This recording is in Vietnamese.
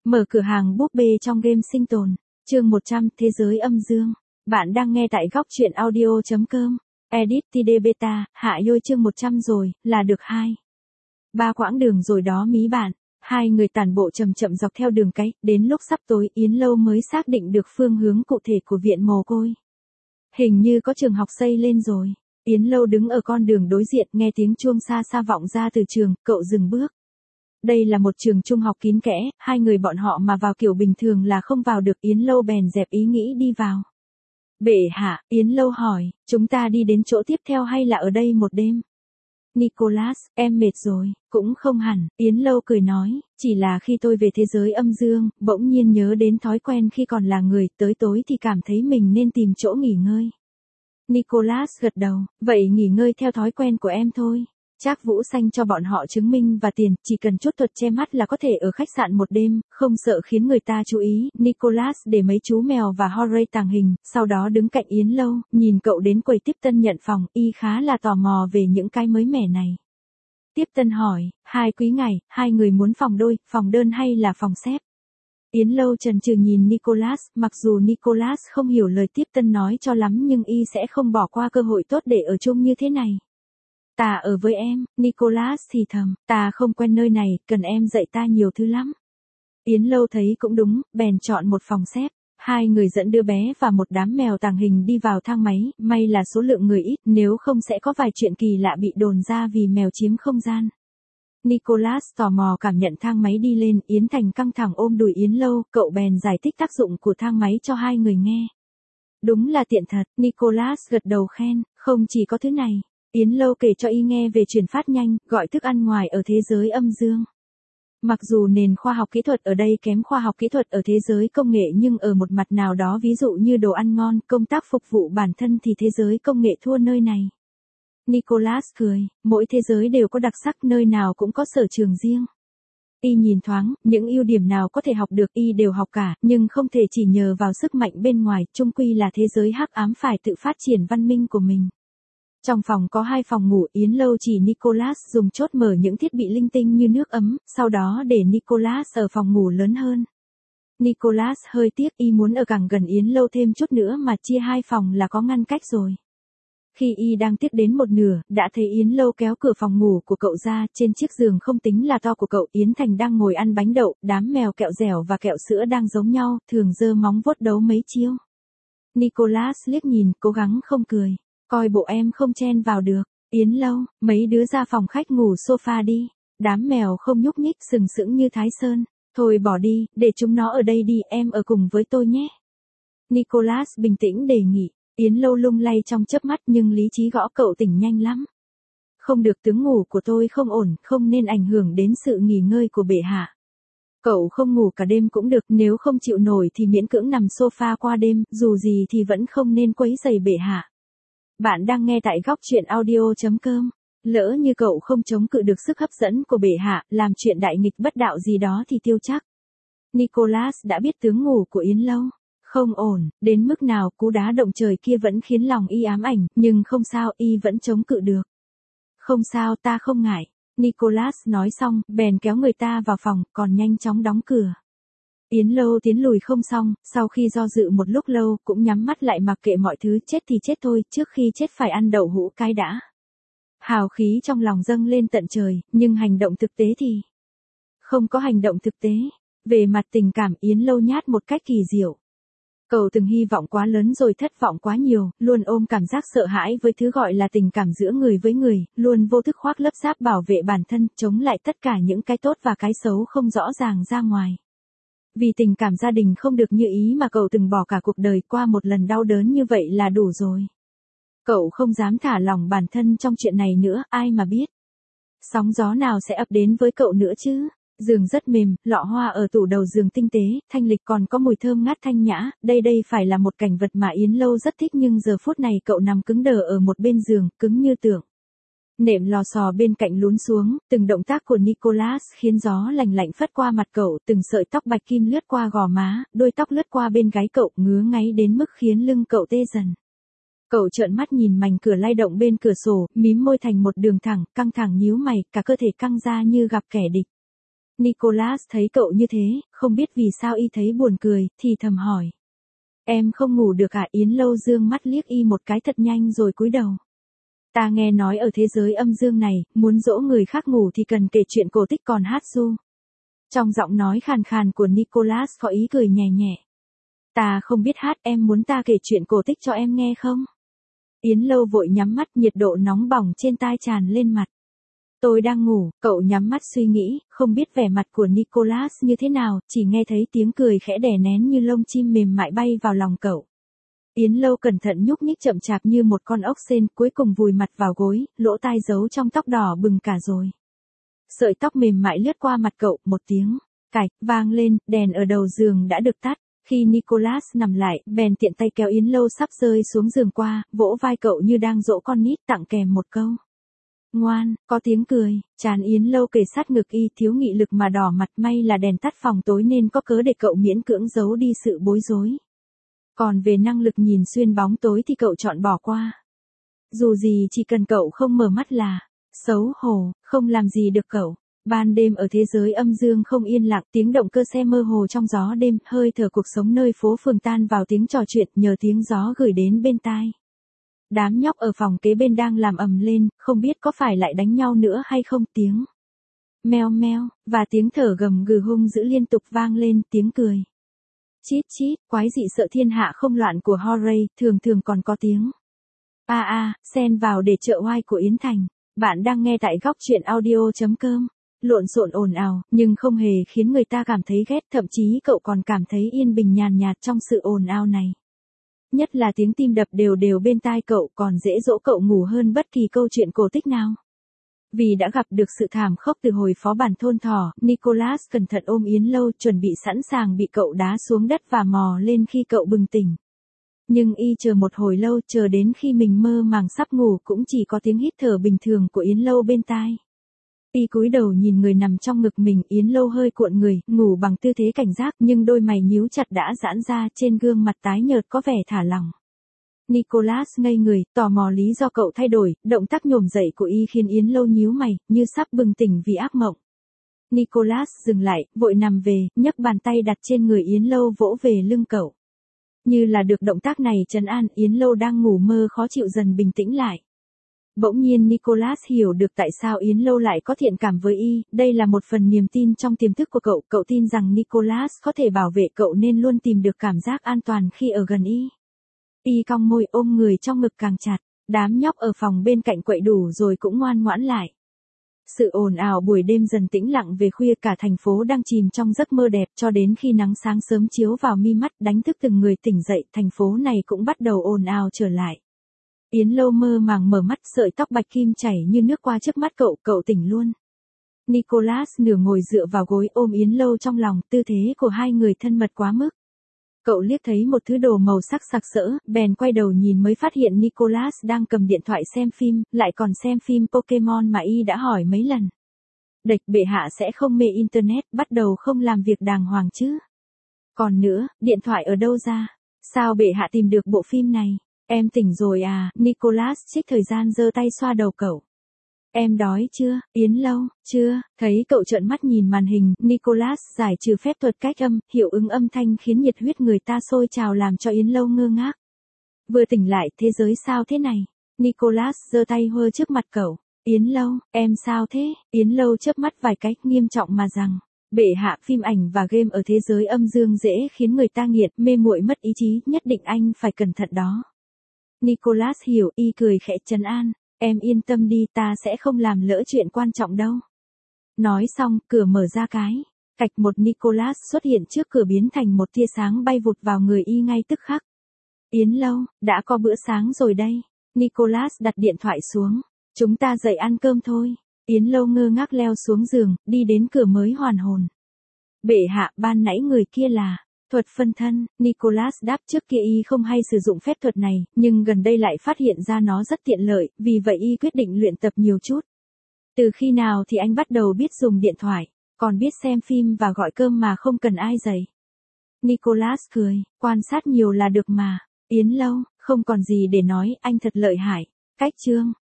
Mở cửa hàng búp bê trong game sinh tồn. Chương 100, Thế giới âm dương. Bạn đang nghe tại góc truyện audio.com. Edit TD Beta, hạ yôi chương 100 rồi, là được 2-3 quãng đường rồi đó mí bạn. Hai người tản bộ chậm chậm dọc theo đường cái, đến lúc sắp tối Yến Lâu mới xác định được phương hướng cụ thể của viện mồ côi. Hình như có trường học xây lên rồi. Yến Lâu đứng ở con đường đối diện nghe tiếng chuông xa xa vọng ra từ trường, cậu dừng bước. Đây là một trường trung học kín kẽ, hai người bọn họ mà vào kiểu bình thường là không vào được. Yến Lâu bèn dẹp ý nghĩ đi vào. Bệ hạ, Yến Lâu hỏi, chúng ta đi đến chỗ tiếp theo hay là ở đây một đêm? Nicholas, em mệt rồi, cũng không hẳn, Yến Lâu cười nói, chỉ là khi tôi về thế giới âm dương, bỗng nhiên nhớ đến thói quen khi còn là người, tới tối thì cảm thấy mình nên tìm chỗ nghỉ ngơi. Nicholas gật đầu, vậy nghỉ ngơi theo thói quen của em thôi. Trác Vũ Xanh cho bọn họ chứng minh và tiền, chỉ cần chút thuật che mắt là có thể ở khách sạn một đêm, không sợ khiến người ta chú ý. Nicholas để mấy chú mèo và Horay tàng hình, sau đó đứng cạnh Yến Lâu, nhìn cậu đến quầy tiếp tân nhận phòng, y khá là tò mò về những cái mới mẻ này. Tiếp tân hỏi, hai quý ngài, hai người muốn phòng đôi, phòng đơn hay là phòng xếp? Yến Lâu chần chừ nhìn Nicholas, mặc dù Nicholas không hiểu lời tiếp tân nói cho lắm nhưng y sẽ không bỏ qua cơ hội tốt để ở chung như thế này. Ta ở với em, Nicholas thì thầm, ta không quen nơi này, cần em dạy ta nhiều thứ lắm. Yến Lâu thấy cũng đúng, bèn chọn một phòng xếp. Hai người dẫn đứa bé và một đám mèo tàng hình đi vào thang máy, may là số lượng người ít, nếu không sẽ có vài chuyện kỳ lạ bị đồn ra vì mèo chiếm không gian. Nicholas tò mò cảm nhận thang máy đi lên, Yến Thành căng thẳng ôm đùi Yến Lâu, cậu bèn giải thích tác dụng của thang máy cho hai người nghe. Đúng là tiện thật, Nicholas gật đầu khen, không chỉ có thứ này. Yến Lâu kể cho y nghe về chuyển phát nhanh, gọi thức ăn ngoài ở thế giới âm dương. Mặc dù nền khoa học kỹ thuật ở đây kém khoa học kỹ thuật ở thế giới công nghệ nhưng ở một mặt nào đó ví dụ như đồ ăn ngon, công tác phục vụ bản thân thì thế giới công nghệ thua nơi này. Nicholas cười, mỗi thế giới đều có đặc sắc, nơi nào cũng có sở trường riêng. Y nhìn thoáng, những ưu điểm nào có thể học được y đều học cả, nhưng không thể chỉ nhờ vào sức mạnh bên ngoài, chung quy là thế giới hắc ám phải tự phát triển văn minh của mình. Trong phòng có 2 phòng ngủ, Yến Lâu chỉ Nicholas dùng chốt mở những thiết bị linh tinh như nước ấm, sau đó để Nicholas ở phòng ngủ lớn hơn. Nicholas hơi tiếc, y muốn ở càng gần Yến Lâu thêm chút nữa mà chia 2 phòng là có ngăn cách rồi. Khi y đang tiếc đến một nửa, đã thấy Yến Lâu kéo cửa phòng ngủ của cậu ra, trên chiếc giường không tính là to của cậu, Yến Thành đang ngồi ăn bánh đậu, đám mèo kẹo dẻo và kẹo sữa đang giống nhau, thường giơ móng vuốt đấu mấy chiêu. Nicholas liếc nhìn, cố gắng không cười. Coi bộ em không chen vào được. Yến Lâu, mấy đứa ra phòng khách ngủ sofa đi. Đám mèo không nhúc nhích, sừng sững như Thái Sơn. Thôi bỏ đi, để chúng nó ở đây đi, em ở cùng với tôi nhé. Nicholas bình tĩnh đề nghị. Yến Lâu lung lay trong chớp mắt nhưng lý trí gõ cậu tỉnh nhanh lắm. Không được, tướng ngủ của tôi không ổn, không nên ảnh hưởng đến sự nghỉ ngơi của bệ hạ. Cậu không ngủ cả đêm cũng được, nếu không chịu nổi thì miễn cưỡng nằm sofa qua đêm, dù gì thì vẫn không nên quấy rầy bệ hạ. Bạn đang nghe tại góc truyện audio.com. Lỡ như cậu không chống cự được sức hấp dẫn của bệ hạ, làm chuyện đại nghịch bất đạo gì đó thì tiêu chắc. Nicholas đã biết tướng ngủ của Yến Lâu. Không ổn, đến mức nào cú đá động trời kia vẫn khiến lòng y ám ảnh, nhưng không sao, y vẫn chống cự được. Không sao, ta không ngại. Nicholas nói xong, bèn kéo người ta vào phòng, còn nhanh chóng đóng cửa. Yến Lâu tiến lùi không xong, sau khi do dự một lúc lâu, cũng nhắm mắt lại mặc kệ mọi thứ, chết thì chết thôi, trước khi chết phải ăn đậu hũ cái đã. Hào khí trong lòng dâng lên tận trời, nhưng hành động thực tế thì không có hành động thực tế. Về mặt tình cảm, Yến Lâu nhát một cách kỳ diệu. Cậu từng hy vọng quá lớn rồi thất vọng quá nhiều, luôn ôm cảm giác sợ hãi với thứ gọi là tình cảm giữa người với người, luôn vô thức khoác lớp giáp bảo vệ bản thân, chống lại tất cả những cái tốt và cái xấu không rõ ràng ra ngoài. Vì tình cảm gia đình không được như ý mà cậu từng bỏ cả cuộc đời, qua một lần đau đớn như vậy là đủ rồi. Cậu không dám thả lỏng bản thân trong chuyện này nữa, ai mà biết. Sóng gió nào sẽ ập đến với cậu nữa chứ? Giường rất mềm, lọ hoa ở tủ đầu giường tinh tế, thanh lịch, còn có mùi thơm ngát thanh nhã, đây phải là một cảnh vật mà Yến Lâu rất thích, nhưng giờ phút này cậu nằm cứng đờ ở một bên giường, cứng như tượng. Nệm lò xò bên cạnh lún xuống, từng động tác của Nicholas khiến gió lành lạnh phất qua mặt cậu, từng sợi tóc bạch kim lướt qua gò má, đôi tóc lướt qua bên gáy cậu, ngứa ngáy đến mức khiến lưng cậu tê dần. Cậu trợn mắt nhìn mảnh cửa lay động bên cửa sổ, mím môi thành một đường thẳng, căng thẳng nhíu mày, cả cơ thể căng ra như gặp kẻ địch. Nicholas thấy cậu như thế, không biết vì sao y thấy buồn cười, thì thầm hỏi. Em không ngủ được à? Yến Lâu dương mắt liếc y một cái thật nhanh rồi cúi đầu. Ta nghe nói ở thế giới âm dương này, muốn dỗ người khác ngủ thì cần kể chuyện cổ tích còn hát ru. Trong giọng nói khàn khàn của Nicholas có ý cười nhẹ nhẹ. Ta không biết hát, em muốn ta kể chuyện cổ tích cho em nghe không? Yến Lâu vội nhắm mắt, nhiệt độ nóng bỏng trên tai tràn lên mặt. Tôi đang ngủ, cậu nhắm mắt suy nghĩ, không biết vẻ mặt của Nicholas như thế nào, chỉ nghe thấy tiếng cười khẽ đè nén như lông chim mềm mại bay vào lòng cậu. Yến Lâu cẩn thận nhúc nhích chậm chạp như một con ốc sên, cuối cùng vùi mặt vào gối, lỗ tai giấu trong tóc đỏ bừng cả rồi. Sợi tóc mềm mại lướt qua mặt cậu, một tiếng cạch vang lên, đèn ở đầu giường đã được tắt. Khi Nicholas nằm lại, bèn tiện tay kéo Yến Lâu sắp rơi xuống giường qua, vỗ vai cậu như đang dỗ con nít, tặng kèm một câu. Ngoan, có tiếng cười, trán Yến Lâu kề sát ngực y, thiếu nghị lực mà đỏ mặt, may là đèn tắt phòng tối nên có cớ để cậu miễn cưỡng giấu đi sự bối rối. Còn về năng lực nhìn xuyên bóng tối thì cậu chọn bỏ qua. Dù gì chỉ cần cậu không mở mắt là, xấu hổ, không làm gì được cậu. Ban đêm ở thế giới âm dương không yên lặng, tiếng động cơ xe mơ hồ trong gió đêm, hơi thở cuộc sống nơi phố phường tan vào tiếng trò chuyện nhờ tiếng gió gửi đến bên tai. Đám nhóc ở phòng kế bên đang làm ầm lên, không biết có phải lại đánh nhau nữa hay không, tiếng meo meo, và tiếng thở gầm gừ hung dữ liên tục vang lên, tiếng cười. Chít chít, quái dị sợ thiên hạ không loạn của Horay, thường thường còn có tiếng. Xen vào để trợ oai của Yến Thành. Bạn đang nghe tại góc truyện audio.com. Lộn xộn ồn ào, nhưng không hề khiến người ta cảm thấy ghét, thậm chí cậu còn cảm thấy yên bình nhàn nhạt trong sự ồn ào này. Nhất là tiếng tim đập đều đều bên tai cậu còn dễ dỗ cậu ngủ hơn bất kỳ câu chuyện cổ tích nào. Vì đã gặp được sự thảm khốc từ hồi phó bản thôn thỏ, Nicholas cẩn thận ôm Yến Lâu, chuẩn bị sẵn sàng bị cậu đá xuống đất và mò lên khi cậu bừng tỉnh. Nhưng y chờ một hồi lâu, chờ đến khi mình mơ màng sắp ngủ cũng chỉ có tiếng hít thở bình thường của Yến Lâu bên tai. Y cúi đầu nhìn người nằm trong ngực mình, Yến Lâu hơi cuộn người, ngủ bằng tư thế cảnh giác, nhưng đôi mày nhíu chặt đã giãn ra, trên gương mặt tái nhợt có vẻ thả lỏng. Nicholas ngây người, tò mò lý do cậu thay đổi, động tác nhổm dậy của y khiến Yến Lâu nhíu mày, như sắp bừng tỉnh vì ác mộng. Nicholas dừng lại, vội nằm về, nhấc bàn tay đặt trên người Yến Lâu vỗ về lưng cậu. Như là được động tác này trấn an, Yến Lâu đang ngủ mơ khó chịu dần bình tĩnh lại. Bỗng nhiên Nicholas hiểu được tại sao Yến Lâu lại có thiện cảm với y, đây là một phần niềm tin trong tiềm thức của cậu tin rằng Nicholas có thể bảo vệ cậu nên luôn tìm được cảm giác an toàn khi ở gần y. Y cong môi ôm người trong ngực càng chặt, đám nhóc ở phòng bên cạnh quậy đủ rồi cũng ngoan ngoãn lại. Sự ồn ào buổi đêm dần tĩnh lặng về khuya, cả thành phố đang chìm trong giấc mơ đẹp cho đến khi nắng sáng sớm chiếu vào mi mắt đánh thức từng người tỉnh dậy, thành phố này cũng bắt đầu ồn ào trở lại. Yến Lâu mơ màng mở mắt, sợi tóc bạch kim chảy như nước qua trước mắt cậu tỉnh luôn. Nicholas nửa ngồi dựa vào gối ôm Yến Lâu trong lòng, tư thế của hai người thân mật quá mức. Cậu liếc thấy một thứ đồ màu sắc sặc sỡ, bèn quay đầu nhìn mới phát hiện Nicholas đang cầm điện thoại xem phim, lại còn xem phim Pokemon mà y đã hỏi mấy lần. Địch bệ hạ sẽ không mê internet, bắt đầu không làm việc đàng hoàng chứ. Còn nữa, điện thoại ở đâu ra? Sao bệ hạ tìm được bộ phim này? Em tỉnh rồi à? Nicholas trích thời gian giơ tay xoa đầu cậu. Em đói chưa? Yến Lâu, chưa. Thấy cậu trợn mắt nhìn màn hình, Nicholas giải trừ phép thuật cách âm, hiệu ứng âm thanh khiến nhiệt huyết người ta sôi trào làm cho Yến Lâu ngơ ngác. Vừa tỉnh lại, thế giới sao thế này? Nicholas giơ tay hơ trước mặt cậu. Yến Lâu, em sao thế? Yến Lâu chớp mắt vài cái, nghiêm trọng mà rằng. Bệ hạ, phim ảnh và game ở thế giới âm dương dễ khiến người ta nghiện, mê muội mất ý chí, nhất định anh phải cẩn thận đó. Nicholas hiểu, y cười khẽ trấn an. Em yên tâm đi, ta sẽ không làm lỡ chuyện quan trọng đâu. Nói xong, cửa mở ra cái. Cạch một, Nicholas xuất hiện trước cửa biến thành một tia sáng bay vụt vào người y ngay tức khắc. Yến Lâu, đã có bữa sáng rồi đây. Nicholas đặt điện thoại xuống. Chúng ta dậy ăn cơm thôi. Yến Lâu ngơ ngác leo xuống giường, đi đến cửa mới hoàn hồn. Bệ hạ, ban nãy người kia là thuật phân thân. Nicholas đáp, trước kia y không hay sử dụng phép thuật này, nhưng gần đây lại phát hiện ra nó rất tiện lợi, vì vậy y quyết định luyện tập nhiều chút. Từ khi nào thì anh bắt đầu biết dùng điện thoại, còn biết xem phim và gọi cơm mà không cần ai dạy? Nicholas cười, quan sát nhiều là được mà. Yến Lâu, không còn gì để nói, anh thật lợi hại. Cách chương.